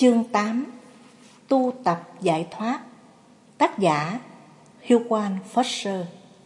Chương 8: Tu tập giải thoát. Tác giả Huwan Foster.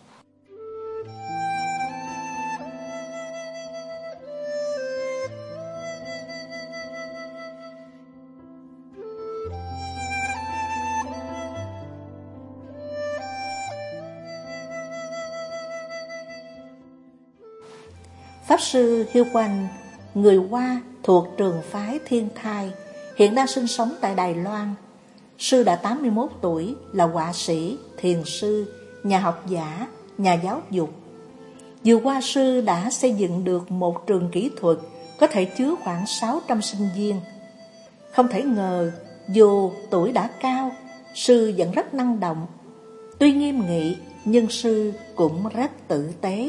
Pháp sư Huwan, người Hoa thuộc trường phái Thiên Thai, hiện đang sinh sống tại Đài Loan. Sư đã 81 tuổi, là họa sĩ, thiền sư, nhà học giả, nhà giáo dục. Vừa qua sư đã xây dựng được một trường kỹ thuật có thể chứa khoảng 600 sinh viên. Không thể ngờ, dù tuổi đã cao, sư vẫn rất năng động. Tuy nghiêm nghị, nhưng sư cũng rất tử tế.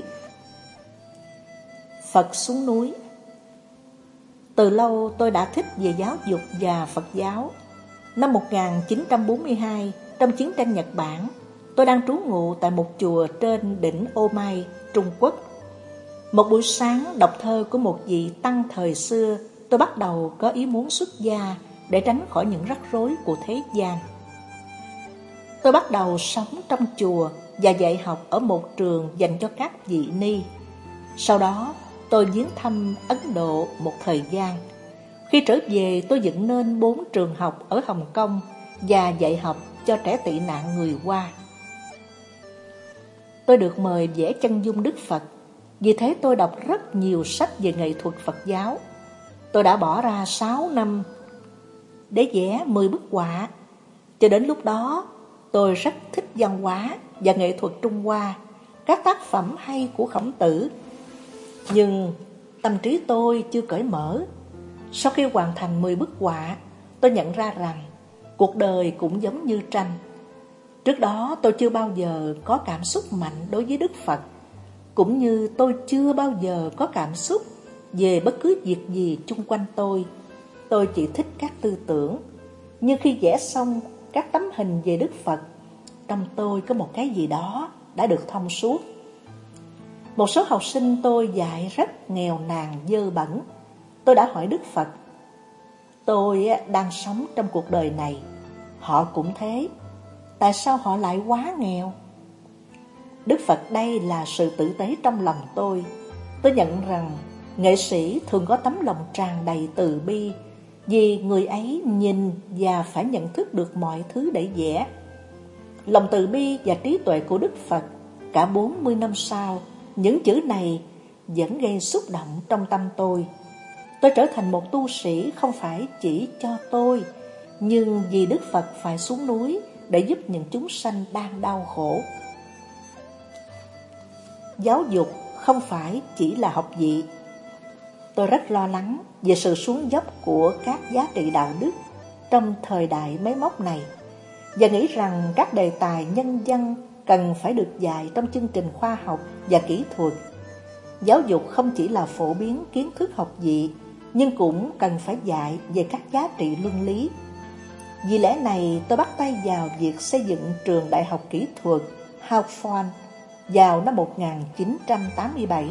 Phật xuống núi. Từ lâu tôi đã thích về giáo dục và Phật giáo. Năm 1942, trong chiến tranh Nhật Bản, tôi đang trú ngụ tại một chùa trên đỉnh Ô Mai, Trung Quốc. Một buổi sáng đọc thơ của một vị tăng thời xưa, tôi bắt đầu có ý muốn xuất gia để tránh khỏi những rắc rối của thế gian. Tôi bắt đầu sống trong chùa và dạy học ở một trường dành cho các vị ni. Sau đó, tôi viếng thăm Ấn Độ một thời gian. Khi trở về, tôi dựng nên 4 trường học ở Hồng Kông và dạy học cho trẻ tị nạn người Hoa. Tôi được mời vẽ chân dung Đức Phật, vì thế tôi đọc rất nhiều sách về nghệ thuật Phật giáo. Tôi đã bỏ ra 6 năm để vẽ 10 bức họa. Cho đến lúc đó, tôi rất thích văn hóa và nghệ thuật Trung Hoa, các tác phẩm hay của Khổng Tử. Nhưng tâm trí tôi chưa cởi mở. Sau khi hoàn thành 10 bức họa, tôi nhận ra rằng cuộc đời cũng giống như tranh. Trước đó tôi chưa bao giờ có cảm xúc mạnh đối với Đức Phật, cũng như tôi chưa bao giờ có cảm xúc về bất cứ việc gì chung quanh tôi. Tôi chỉ thích các tư tưởng. Nhưng khi vẽ xong các tấm hình về Đức Phật, trong tôi có một cái gì đó đã được thông suốt. Một số học sinh tôi dạy rất nghèo nàn dơ bẩn. Tôi đã hỏi Đức Phật: tôi đang sống trong cuộc đời này, họ cũng thế, tại sao họ lại quá nghèo? Đức Phật đây là sự tử tế trong lòng tôi. Tôi nhận rằng nghệ sĩ thường có tấm lòng tràn đầy từ bi, vì người ấy nhìn và phải nhận thức được mọi thứ để vẽ. Lòng từ bi và trí tuệ của Đức Phật, cả 40 năm sau, những chữ này vẫn gây xúc động trong tâm tôi. Tôi trở thành một tu sĩ không phải chỉ cho tôi, nhưng vì Đức Phật phải xuống núi để giúp những chúng sanh đang đau khổ. Giáo dục không phải chỉ là học vị. Tôi rất lo lắng về sự xuống dốc của các giá trị đạo đức trong thời đại máy móc này, và nghĩ rằng các đề tài nhân văn cần phải được dạy trong chương trình khoa học và kỹ thuật. Giáo dục không chỉ là phổ biến kiến thức học vị, nhưng cũng cần phải dạy về các giá trị luân lý. Vì lẽ này, tôi bắt tay vào việc xây dựng trường đại học kỹ thuật Halfon vào năm 1987.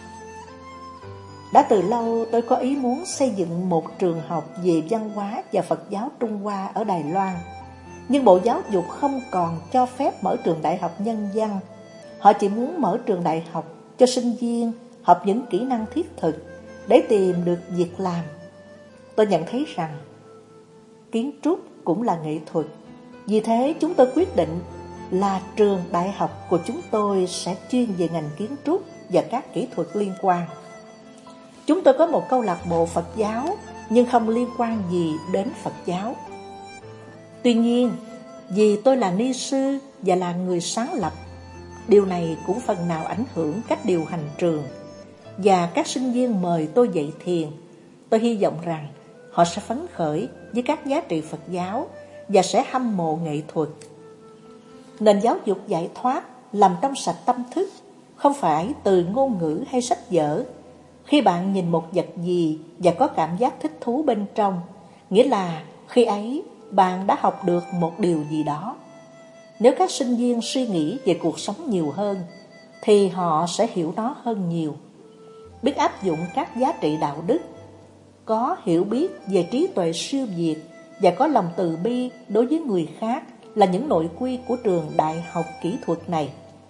Đã từ lâu tôi có ý muốn xây dựng một trường học về văn hóa và Phật giáo Trung Hoa ở Đài Loan. Nhưng Bộ Giáo dục không còn cho phép mở trường đại học nhân văn. Họ chỉ muốn mở trường đại học cho sinh viên học những kỹ năng thiết thực để tìm được việc làm. Tôi nhận thấy rằng kiến trúc cũng là nghệ thuật. Vì thế chúng tôi quyết định là trường đại học của chúng tôi sẽ chuyên về ngành kiến trúc và các kỹ thuật liên quan. Chúng tôi có một câu lạc bộ Phật giáo, nhưng không liên quan gì đến Phật giáo. Tuy nhiên, vì tôi là ni sư và là người sáng lập, điều này cũng phần nào ảnh hưởng cách điều hành trường. Và các sinh viên mời tôi dạy thiền. Tôi hy vọng rằng họ sẽ phấn khởi với các giá trị Phật giáo và sẽ hâm mộ nghệ thuật. Nền giáo dục giải thoát làm trong sạch tâm thức, không phải từ ngôn ngữ hay sách vở. Khi bạn nhìn một vật gì và có cảm giác thích thú bên trong, nghĩa là khi ấy bạn đã học được một điều gì đó. Nếu các sinh viên suy nghĩ về cuộc sống nhiều hơn, thì họ sẽ hiểu nó hơn nhiều. Biết áp dụng các giá trị đạo đức, có hiểu biết về trí tuệ siêu việt và có lòng từ bi đối với người khác là những nội quy của trường đại học kỹ thuật này.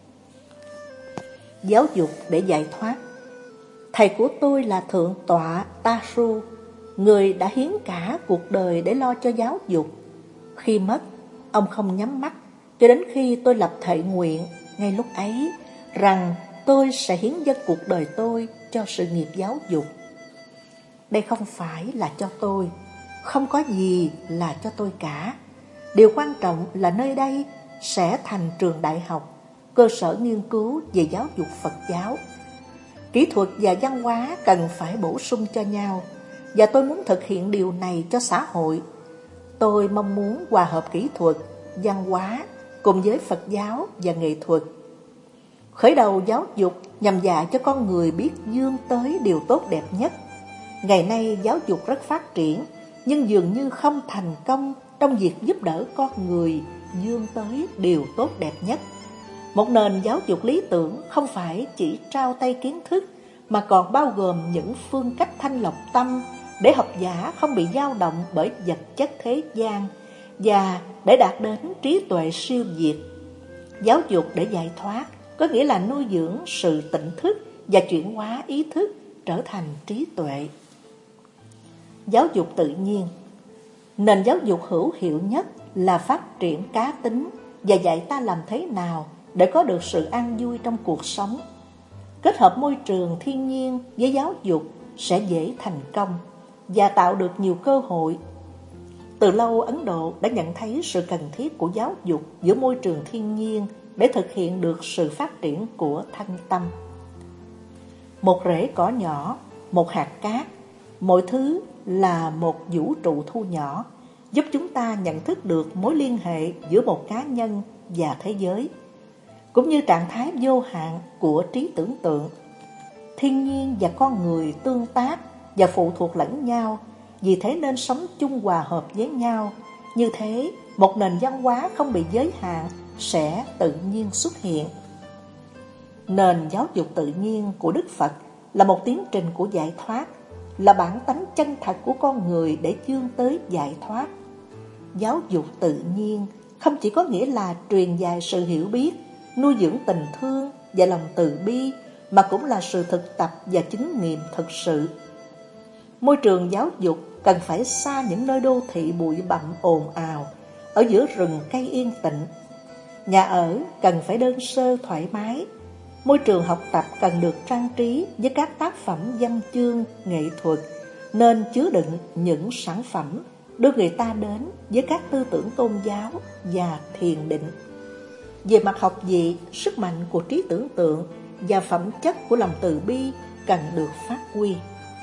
Giáo dục để giải thoát. Thầy của tôi là Thượng tọa Tasu, người đã hiến cả cuộc đời để lo cho giáo dục. Khi mất, ông không nhắm mắt cho đến khi tôi lập thệ nguyện ngay lúc ấy rằng tôi sẽ hiến dâng cuộc đời tôi cho sự nghiệp giáo dục. Đây không phải là cho tôi, không có gì là cho tôi cả. Điều quan trọng là nơi đây sẽ thành trường đại học, cơ sở nghiên cứu về giáo dục Phật giáo. Kỹ thuật và văn hóa cần phải bổ sung cho nhau, và tôi muốn thực hiện điều này cho xã hội. Tôi mong muốn hòa hợp kỹ thuật, văn hóa cùng với Phật giáo và nghệ thuật. Khởi đầu giáo dục nhằm dạy cho con người biết vươn tới điều tốt đẹp nhất. Ngày nay giáo dục rất phát triển, nhưng dường như không thành công trong việc giúp đỡ con người vươn tới điều tốt đẹp nhất. Một nền giáo dục lý tưởng không phải chỉ trao tay kiến thức, mà còn bao gồm những phương cách thanh lọc tâm để học giả không bị dao động bởi vật chất thế gian và để đạt đến trí tuệ siêu việt. Giáo dục để giải thoát có nghĩa là nuôi dưỡng sự tỉnh thức và chuyển hóa ý thức trở thành trí tuệ. Giáo dục tự nhiên. Nền giáo dục hữu hiệu nhất là phát triển cá tính và dạy ta làm thế nào để có được sự an vui trong cuộc sống. Kết hợp môi trường thiên nhiên với giáo dục sẽ dễ thành công và tạo được nhiều cơ hội. Từ lâu Ấn Độ đã nhận thấy sự cần thiết của giáo dục giữa môi trường thiên nhiên để thực hiện được sự phát triển của thân tâm. Một rễ cỏ nhỏ, một hạt cát, mọi thứ là một vũ trụ thu nhỏ, giúp chúng ta nhận thức được mối liên hệ giữa một cá nhân và thế giới, cũng như trạng thái vô hạn của trí tưởng tượng. Thiên nhiên và con người tương tác và phụ thuộc lẫn nhau, vì thế nên sống chung hòa hợp với nhau. Như thế, một nền văn hóa không bị giới hạn sẽ tự nhiên xuất hiện. Nền giáo dục tự nhiên của Đức Phật là một tiến trình của giải thoát, là bản tánh chân thật của con người để vươn tới giải thoát. Giáo dục tự nhiên không chỉ có nghĩa là truyền dạy sự hiểu biết, nuôi dưỡng tình thương và lòng từ bi, mà cũng là sự thực tập và chứng nghiệm thực sự. Môi trường giáo dục cần phải xa những nơi đô thị bụi bặm ồn ào, ở giữa rừng cây yên tĩnh. Nhà ở cần phải đơn sơ thoải mái. Môi trường học tập cần được trang trí với các tác phẩm văn chương, nghệ thuật, nên chứa đựng những sản phẩm đưa người ta đến với các tư tưởng tôn giáo và thiền định. Về mặt học vị, sức mạnh của trí tưởng tượng và phẩm chất của lòng từ bi cần được phát huy.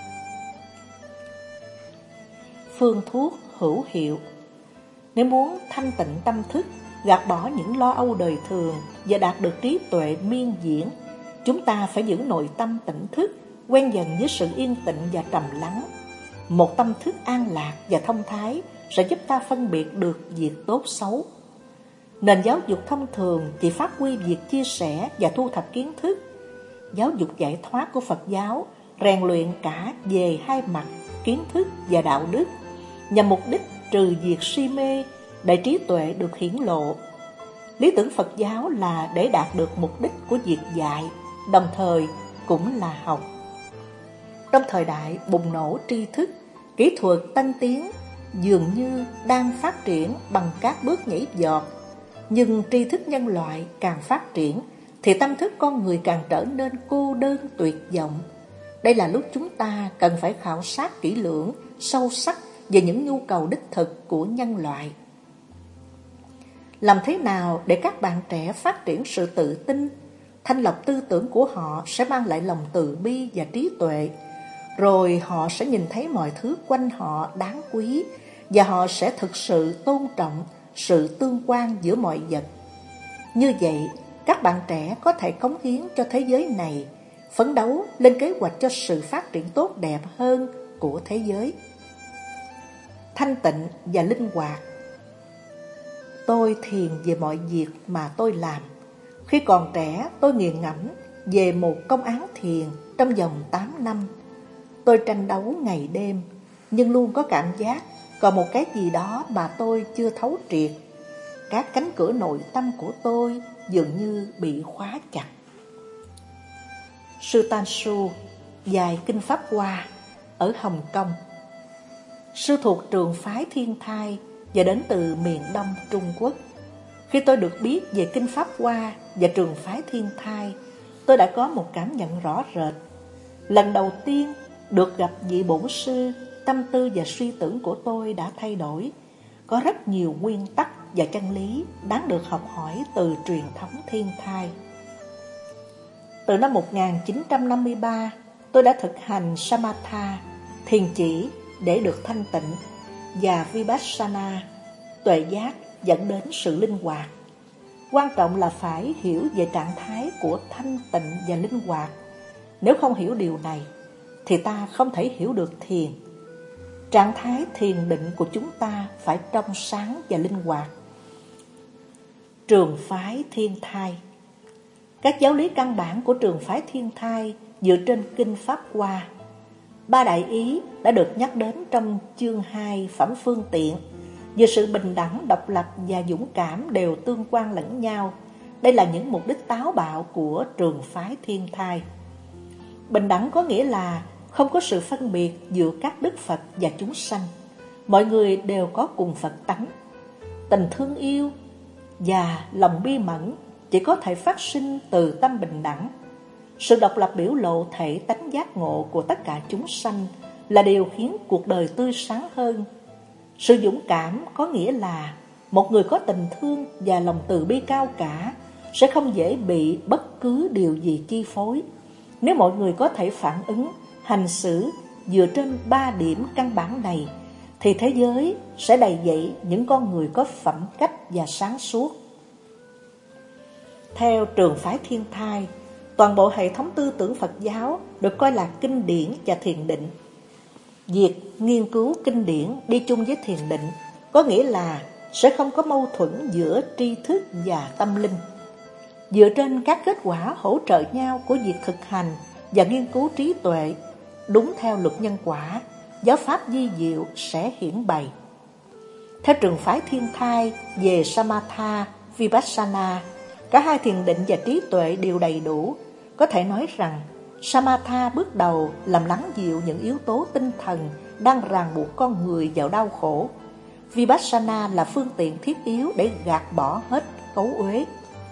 Phương thuốc hữu hiệu. Nếu muốn thanh tịnh tâm thức, gạt bỏ những lo âu đời thường và đạt được trí tuệ miên diễn, chúng ta phải giữ nội tâm tỉnh thức, quen dần với sự yên tĩnh và trầm lắng. Một tâm thức an lạc và thông thái sẽ giúp ta phân biệt được việc tốt xấu. Nền giáo dục thông thường chỉ phát huy việc chia sẻ và thu thập kiến thức. Giáo dục giải thoát của Phật giáo rèn luyện cả về hai mặt kiến thức và đạo đức, nhằm mục đích trừ diệt si mê để trí tuệ được hiển lộ. Lý tưởng Phật giáo là để đạt được mục đích của việc dạy, đồng thời cũng là học. Trong thời đại bùng nổ tri thức, kỹ thuật tân tiến dường như đang phát triển bằng các bước nhảy vọt. Nhưng tri thức nhân loại càng phát triển thì tâm thức con người càng trở nên cô đơn tuyệt vọng. Đây là lúc chúng ta cần phải khảo sát kỹ lưỡng, sâu sắc về những nhu cầu đích thực của nhân loại. Làm thế nào để các bạn trẻ phát triển sự tự tin? Thanh lọc tư tưởng của họ sẽ mang lại lòng từ bi và trí tuệ. Rồi họ sẽ nhìn thấy mọi thứ quanh họ đáng quý, và họ sẽ thực sự tôn trọng sự tương quan giữa mọi vật. Như vậy, các bạn trẻ có thể cống hiến cho thế giới này, phấn đấu lên kế hoạch cho sự phát triển tốt đẹp hơn của thế giới. Thanh tịnh và linh hoạt. Tôi thiền về mọi việc mà tôi làm. Khi còn trẻ, tôi nghiền ngẫm về một công án thiền trong vòng 8 năm. Tôi tranh đấu ngày đêm, nhưng luôn có cảm giác còn một cái gì đó mà tôi chưa thấu triệt. Các cánh cửa nội tâm của tôi dường như bị khóa chặt. Sư Tan Su dạy kinh Pháp Hoa ở Hồng Kông. Sư thuộc trường phái Thiên Thai và đến từ miền Đông Trung Quốc. Khi tôi được biết về kinh Pháp Hoa và trường phái Thiên Thai, tôi đã có một cảm nhận rõ rệt. Lần đầu tiên được gặp vị bổn sư, tâm tư và suy tưởng của tôi đã thay đổi. Có rất nhiều nguyên tắc và chân lý đáng được học hỏi từ truyền thống Thiên Thai. Từ năm 1953, tôi đã thực hành Samatha, thiền chỉ để được thanh tịnh, và Vipassana, tuệ giác dẫn đến sự linh hoạt. Quan trọng là phải hiểu về trạng thái của thanh tịnh và linh hoạt. Nếu không hiểu điều này, thì ta không thể hiểu được thiền. Trạng thái thiền định của chúng ta phải trong sáng và linh hoạt. Trường phái Thiên Thai. Các giáo lý căn bản của trường phái Thiên Thai dựa trên kinh Pháp Hoa. Ba đại ý đã được nhắc đến trong chương 2 Phẩm Phương Tiện. Về sự bình đẳng, độc lập và dũng cảm đều tương quan lẫn nhau. Đây là những mục đích táo bạo của trường phái Thiên Thai. Bình đẳng có nghĩa là không có sự phân biệt giữa các đức Phật và chúng sanh. Mọi người đều có cùng Phật tánh. Tình thương yêu và lòng bi mẫn chỉ có thể phát sinh từ tâm bình đẳng. Sự độc lập biểu lộ thể tánh giác ngộ của tất cả chúng sanh là điều khiến cuộc đời tươi sáng hơn. Sự dũng cảm có nghĩa là một người có tình thương và lòng từ bi cao cả sẽ không dễ bị bất cứ điều gì chi phối. Nếu mọi người có thể phản ứng, hành xử dựa trên ba điểm căn bản này, thì thế giới sẽ đầy dẫy những con người có phẩm cách và sáng suốt. Theo trường phái Thiên Thai, toàn bộ hệ thống tư tưởng Phật giáo được coi là kinh điển và thiền định. Việc nghiên cứu kinh điển đi chung với thiền định có nghĩa là sẽ không có mâu thuẫn giữa tri thức và tâm linh. Dựa trên các kết quả hỗ trợ nhau của việc thực hành và nghiên cứu trí tuệ, đúng theo luật nhân quả, giáo pháp vi diệu sẽ hiển bày. Theo trường phái Thiên Thai về Samatha, Vipassana, cả hai thiền định và trí tuệ đều đầy đủ. Có thể nói rằng Samatha bước đầu làm lắng dịu những yếu tố tinh thần đang ràng buộc con người vào đau khổ. Vipassana là phương tiện thiết yếu để gạt bỏ hết cấu uế.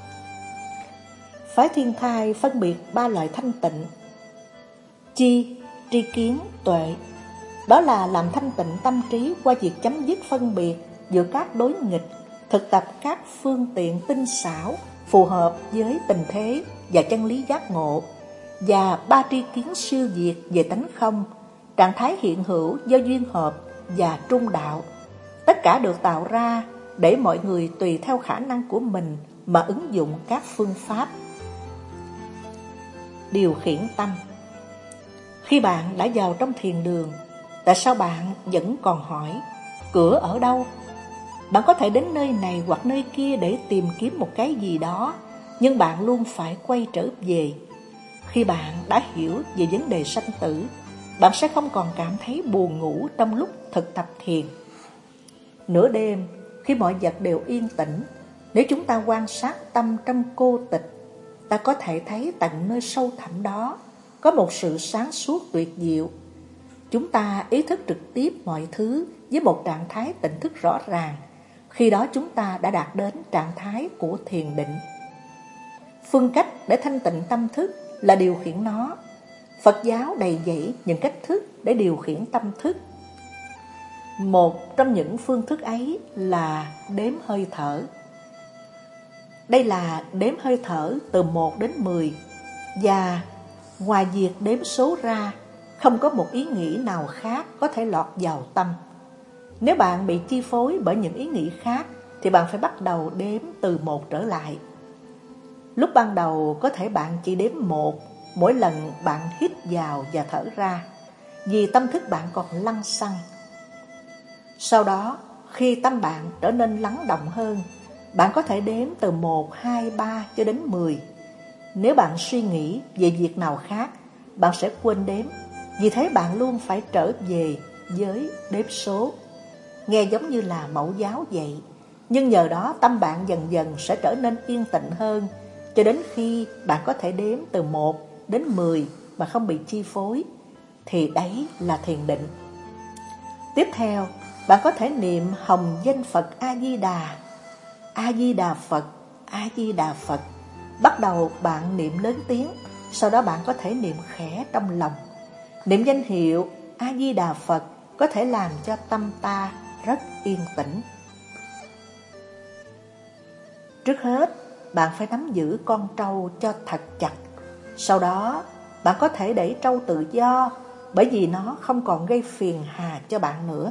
Phái Thiên Thai phân biệt ba loại thanh tịnh: chi, tri kiến, tuệ. Đó là làm thanh tịnh tâm trí qua việc chấm dứt phân biệt giữa các đối nghịch, thực tập các phương tiện tinh xảo phù hợp với tình thế và chân lý giác ngộ, và ba tri kiến siêu việt về tánh không, trạng thái hiện hữu do duyên hợp và trung đạo. Tất cả được tạo ra để mọi người tùy theo khả năng của mình mà ứng dụng các phương pháp. Điều khiển tâm. Khi bạn đã vào trong thiền đường, tại sao bạn vẫn còn hỏi cửa ở đâu? Bạn có thể đến nơi này hoặc nơi kia để tìm kiếm một cái gì đó, nhưng bạn luôn phải quay trở về. Khi bạn đã hiểu về vấn đề sanh tử, bạn sẽ không còn cảm thấy buồn ngủ trong lúc thực tập thiền. Nửa đêm, khi mọi vật đều yên tĩnh, nếu chúng ta quan sát tâm trong cô tịch, ta có thể thấy tận nơi sâu thẳm đó có một sự sáng suốt tuyệt diệu. Chúng ta ý thức trực tiếp mọi thứ với một trạng thái tỉnh thức rõ ràng. Khi đó chúng ta đã đạt đến trạng thái của thiền định. Phương cách để thanh tịnh tâm thức là điều khiển nó. Phật giáo đầy dẫy những cách thức để điều khiển tâm thức. Một trong những phương thức ấy là đếm hơi thở. Đây là đếm hơi thở từ 1 đến 10, và ngoài việc đếm số ra, không có một ý nghĩ nào khác có thể lọt vào tâm. Nếu bạn bị chi phối bởi những ý nghĩ khác, thì bạn phải bắt đầu đếm từ 1 trở lại. Lúc ban đầu có thể bạn chỉ đếm 1 mỗi lần bạn hít vào và thở ra, vì tâm thức bạn còn lăng xăng. Sau đó, khi tâm bạn trở nên lắng động hơn, bạn có thể đếm từ 1, 2, 3 cho đến 10. Nếu bạn suy nghĩ về việc nào khác, bạn sẽ quên đếm. Vì thế bạn luôn phải trở về với đếm số. nghe giống như là mẫu giáo vậy. Nhưng nhờ đó tâm bạn dần dần sẽ trở nên yên tĩnh hơn, cho đến khi bạn có thể đếm từ 1 đến 10 mà không bị chi phối, thì đấy là thiền định. Tiếp theo, bạn có thể niệm hồng danh Phật A-di-đà, A-di-đà Phật, A-di-đà Phật. Bắt đầu bạn niệm lớn tiếng, sau đó bạn có thể niệm khẽ trong lòng. Niệm danh hiệu A-di-đà Phật có thể làm cho tâm ta rất yên tĩnh. Trước hết, bạn phải nắm giữ con trâu cho thật chặt. Sau đó, bạn có thể đẩy trâu tự do, bởi vì nó không còn gây phiền hà cho bạn nữa.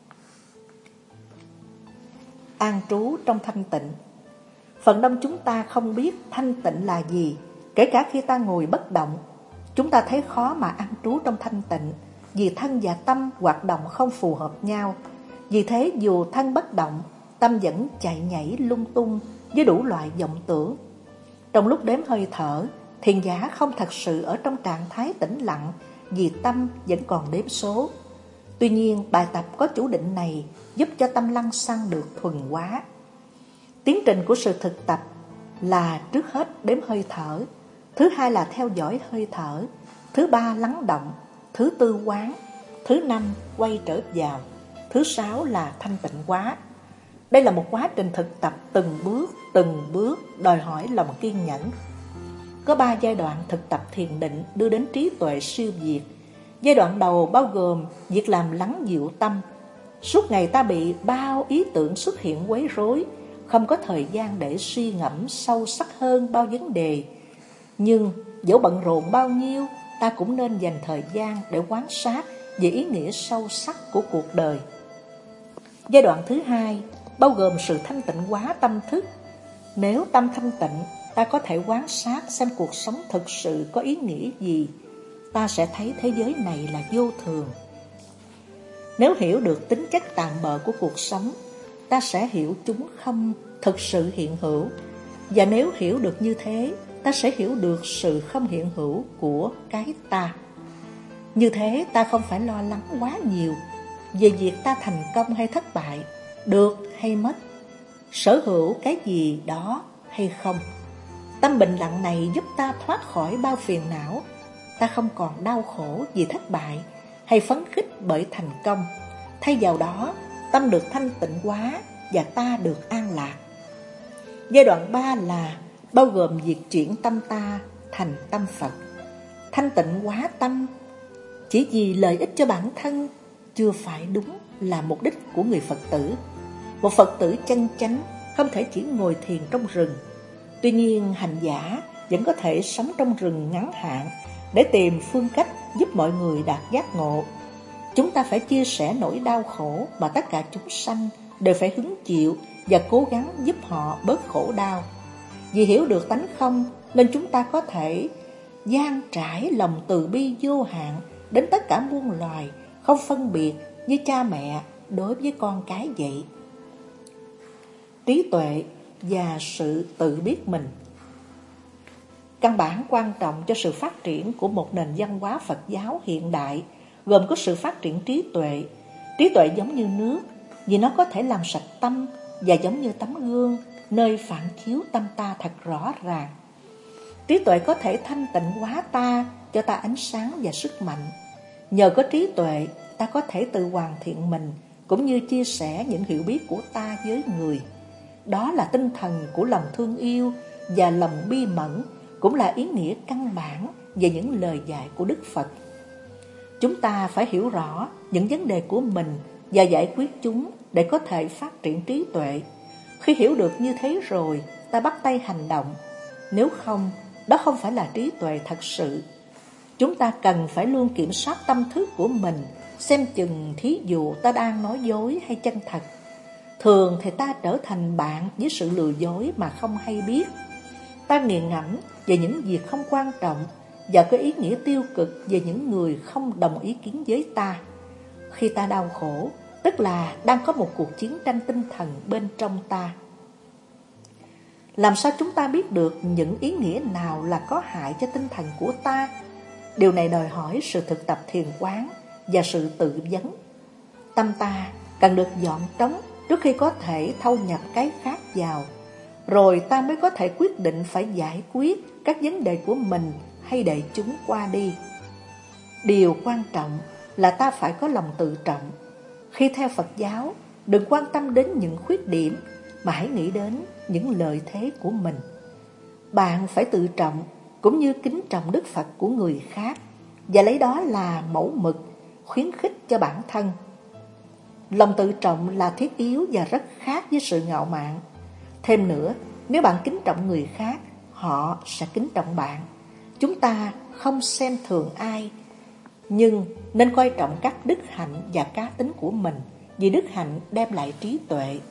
An trú trong thanh tịnh. Phần đông chúng ta không biết thanh tịnh là gì. Kể cả khi ta ngồi bất động, chúng ta thấy khó mà an trú trong thanh tịnh, vì thân và tâm hoạt động không phù hợp nhau. Vì thế dù thân bất động, tâm vẫn chạy nhảy lung tung với đủ loại vọng tưởng. Trong lúc đếm hơi thở, thiền giả không thật sự ở trong trạng thái tĩnh lặng, vì tâm vẫn còn đếm số. Tuy nhiên, bài tập có chủ định này giúp cho tâm lăng xăng được thuần hóa. Tiến trình của sự thực tập là trước hết đếm hơi thở, thứ hai là theo dõi hơi thở, thứ ba lắng động, thứ tư quán, thứ năm quay trở vào, thứ sáu là thanh tịnh hóa. Đây là một quá trình thực tập từng bước đòi hỏi lòng kiên nhẫn. Có 3 giai đoạn thực tập thiền định đưa đến trí tuệ siêu việt. Giai đoạn đầu bao gồm việc làm lắng dịu tâm. Suốt ngày ta bị bao ý tưởng xuất hiện quấy rối, không có thời gian để suy ngẫm sâu sắc hơn bao vấn đề. Nhưng dẫu bận rộn bao nhiêu, ta cũng nên dành thời gian để quan sát về ý nghĩa sâu sắc của cuộc đời. Giai đoạn thứ hai bao gồm sự thanh tịnh hóa tâm thức. Nếu tâm thanh tịnh, ta có thể quan sát xem cuộc sống thực sự có ý nghĩa gì. Ta sẽ thấy thế giới này là vô thường. Nếu hiểu được tính chất tạm bợ của cuộc sống, ta sẽ hiểu chúng không thực sự hiện hữu. Và nếu hiểu được như thế, ta sẽ hiểu được sự không hiện hữu của cái ta. Như thế ta không phải lo lắng quá nhiều về việc ta thành công hay thất bại, được hay mất, sở hữu cái gì đó hay không. Tâm bình lặng này giúp ta thoát khỏi bao phiền não. Ta không còn đau khổ vì thất bại hay phấn khích bởi thành công. Thay vào đó, tâm được thanh tịnh hóa và ta được an lạc. Giai đoạn 3 là bao gồm việc chuyển tâm ta thành tâm Phật. Thanh tịnh hóa tâm chỉ vì lợi ích cho bản thân chưa phải đúng là mục đích của người Phật tử. Một Phật tử chân chánh không thể chỉ ngồi thiền trong rừng. Tuy nhiên, hành giả vẫn có thể sống trong rừng ngắn hạn để tìm phương cách giúp mọi người đạt giác ngộ. Chúng ta phải chia sẻ nỗi đau khổ mà tất cả chúng sanh đều phải hứng chịu và cố gắng giúp họ bớt khổ đau. Vì hiểu được tánh không nên chúng ta có thể dang trải lòng từ bi vô hạn đến tất cả muôn loài, không phân biệt như cha mẹ đối với con cái vậy. Trí tuệ và sự tự biết mình. Căn bản quan trọng cho sự phát triển của một nền văn hóa Phật giáo hiện đại gồm có sự phát triển trí tuệ. Trí tuệ giống như nước, vì nó có thể làm sạch tâm, và giống như tấm gương, nơi phản chiếu tâm ta thật rõ ràng. Trí tuệ có thể thanh tịnh hóa ta, cho ta ánh sáng và sức mạnh. Nhờ có trí tuệ, ta có thể tự hoàn thiện mình, cũng như chia sẻ những hiểu biết của ta với người. Đó là tinh thần của lòng thương yêu và lòng bi mẫn, cũng là ý nghĩa căn bản về những lời dạy của Đức Phật. Chúng ta phải hiểu rõ những vấn đề của mình và giải quyết chúng để có thể phát triển trí tuệ. Khi hiểu được như thế rồi, ta bắt tay hành động. Nếu không, đó không phải là trí tuệ thật sự. Chúng ta cần phải luôn kiểm soát tâm thức của mình, xem chừng thí dụ ta đang nói dối hay chân thật. Thường thì ta trở thành bạn với sự lừa dối mà không hay biết. Ta nghiền ngẫm về những việc không quan trọng và có ý nghĩa tiêu cực về những người không đồng ý kiến với ta. Khi ta đau khổ, tức là đang có một cuộc chiến tranh tinh thần bên trong ta. Làm sao chúng ta biết được những ý nghĩa nào là có hại cho tinh thần của ta? Điều này đòi hỏi sự thực tập thiền quán và sự tự vấn. Tâm ta cần được dọn trống trước khi có thể thâu nhập cái khác vào. Rồi ta mới có thể quyết định phải giải quyết các vấn đề của mình hay để chúng qua đi. Điều quan trọng là ta phải có lòng tự trọng. Khi theo Phật giáo, đừng quan tâm đến những khuyết điểm, mà hãy nghĩ đến những lợi thế của mình. Bạn phải tự trọng cũng như kính trọng Đức Phật của người khác, và lấy đó là mẫu mực, khuyến khích cho bản thân. Lòng tự trọng là thiết yếu và rất khác với sự ngạo mạn. Thêm nữa, nếu bạn kính trọng người khác, họ sẽ kính trọng bạn. Chúng ta không xem thường ai, nhưng nên coi trọng các đức hạnh và cá tính của mình, vì đức hạnh đem lại trí tuệ.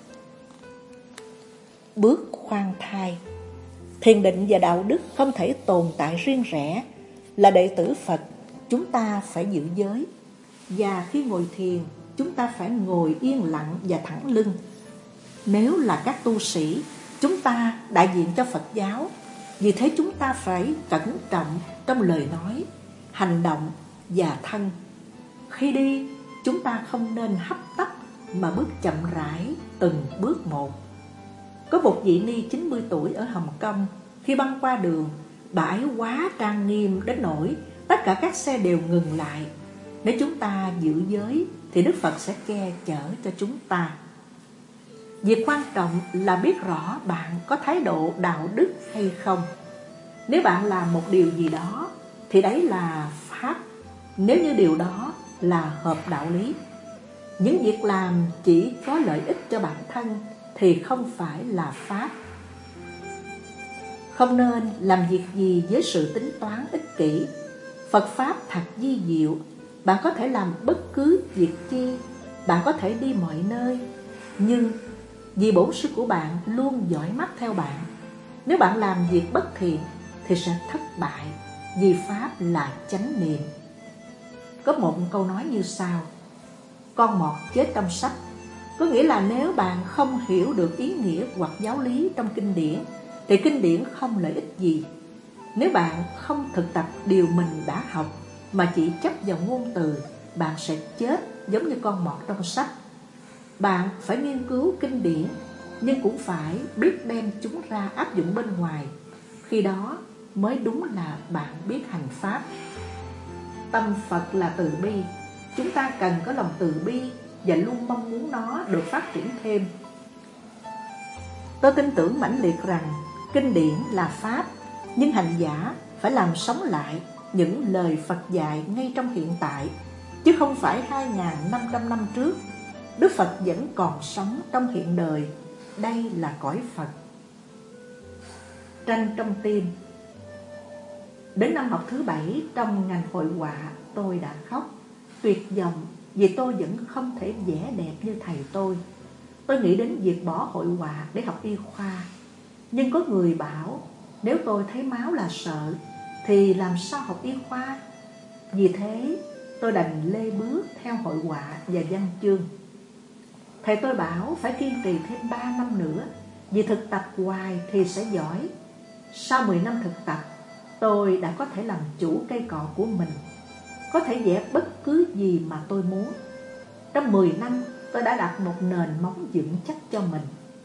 Bước khoan thai. Thiền định và đạo đức không thể tồn tại riêng rẽ. Là đệ tử Phật, chúng ta phải giữ giới. Và khi ngồi thiền, chúng ta phải ngồi yên lặng và thẳng lưng. Nếu là các tu sĩ, chúng ta đại diện cho Phật giáo. Vì thế chúng ta phải cẩn trọng trong lời nói, hành động và thân. Khi đi, chúng ta không nên hấp tấp mà bước chậm rãi từng bước một. Có một vị ni 90 tuổi ở Hồng Kông, khi băng qua đường, bà ấy quá trang nghiêm đến nỗi tất cả các xe đều ngừng lại. Nếu chúng ta giữ giới thì Đức Phật sẽ che chở cho chúng ta. Việc quan trọng là biết rõ bạn có thái độ đạo đức hay không. Nếu bạn làm một điều gì đó thì đấy là pháp, nếu như điều đó là hợp đạo lý. Những việc làm chỉ có lợi ích cho bản thân thì không phải là pháp. Không nên làm việc gì với sự tính toán ích kỷ. Phật Pháp thật vi diệu. Bạn có thể làm bất cứ việc chi, bạn có thể đi mọi nơi, nhưng vì bổn sư của bạn luôn dõi mắt theo bạn, nếu bạn làm việc bất thiện thì sẽ thất bại, vì Pháp là chánh niệm. Có một câu nói như sau: con mọt chết trong sách. Có nghĩa là nếu bạn không hiểu được ý nghĩa hoặc giáo lý trong kinh điển thì kinh điển không lợi ích gì. Nếu bạn không thực tập điều mình đã học mà chỉ chấp vào ngôn từ, bạn sẽ chết giống như con mọt trong sách. Bạn phải nghiên cứu kinh điển, nhưng cũng phải biết đem chúng ra áp dụng bên ngoài. Khi đó mới đúng là bạn biết hành Pháp. Tâm Phật là từ bi. Chúng ta cần có lòng từ bi và luôn mong muốn nó được phát triển thêm. Tôi tin tưởng mãnh liệt rằng kinh điển là Pháp, nhưng hành giả phải làm sống lại những lời Phật dạy ngay trong hiện tại, chứ không phải 2.500 năm trước. Đức Phật vẫn còn sống trong hiện đời. Đây là cõi Phật. Tranh trong tim. Đến năm học thứ 7 trong ngành hội họa, tôi đã khóc tuyệt vọng vì tôi vẫn không thể vẽ đẹp như thầy tôi. Tôi nghĩ đến việc bỏ hội họa để học y khoa. Nhưng có người bảo nếu tôi thấy máu là sợ thì làm sao học y khoa. Vì thế tôi đành lê bước theo hội họa và văn chương. Thầy tôi bảo phải kiên trì thêm 3 năm nữa, vì thực tập hoài thì sẽ giỏi. Sau 10 năm thực tập, tôi đã có thể làm chủ cây cọ của mình, có thể vẽ bất cứ gì mà tôi muốn. Trong 10 năm, tôi đã đặt một nền móng vững chắc cho mình.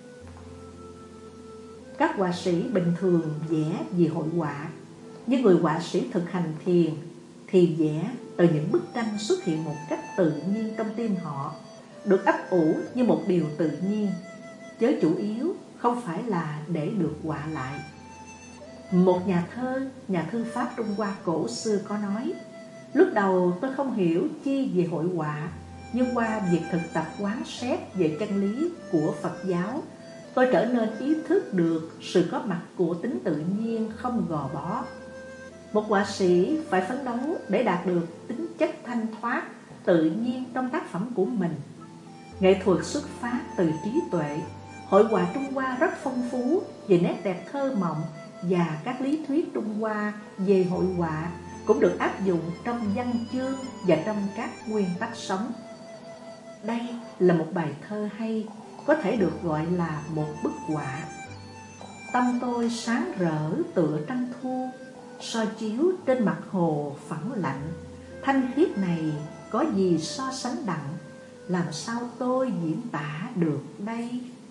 Các họa sĩ bình thường vẽ vì hội họa, nhưng người họa sĩ thực hành thiền thì vẽ từ những bức tranh xuất hiện một cách tự nhiên trong tim họ, được ấp ủ như một điều tự nhiên, chứ chủ yếu không phải là để được họa lại. Một nhà thư Pháp Trung Hoa cổ xưa có nói: lúc đầu tôi không hiểu chi về hội họa, nhưng qua việc thực tập quán xét về chân lý của Phật giáo, tôi trở nên ý thức được sự có mặt của tính tự nhiên không gò bó. Một họa sĩ phải phấn đấu để đạt được tính chất thanh thoát, tự nhiên trong tác phẩm của mình. Nghệ thuật xuất phát từ trí tuệ. Hội họa Trung Hoa rất phong phú về nét đẹp thơ mộng, và các lý thuyết Trung Hoa về hội họa cũng được áp dụng trong văn chương và trong các nguyên tắc sống. Đây là một bài thơ hay, có thể được gọi là một bức họa. Tâm tôi sáng rỡ tựa trăng thu, soi chiếu trên mặt hồ phẳng lạnh. Thanh khiết này có gì so sánh đặng, làm sao tôi diễn tả được đây?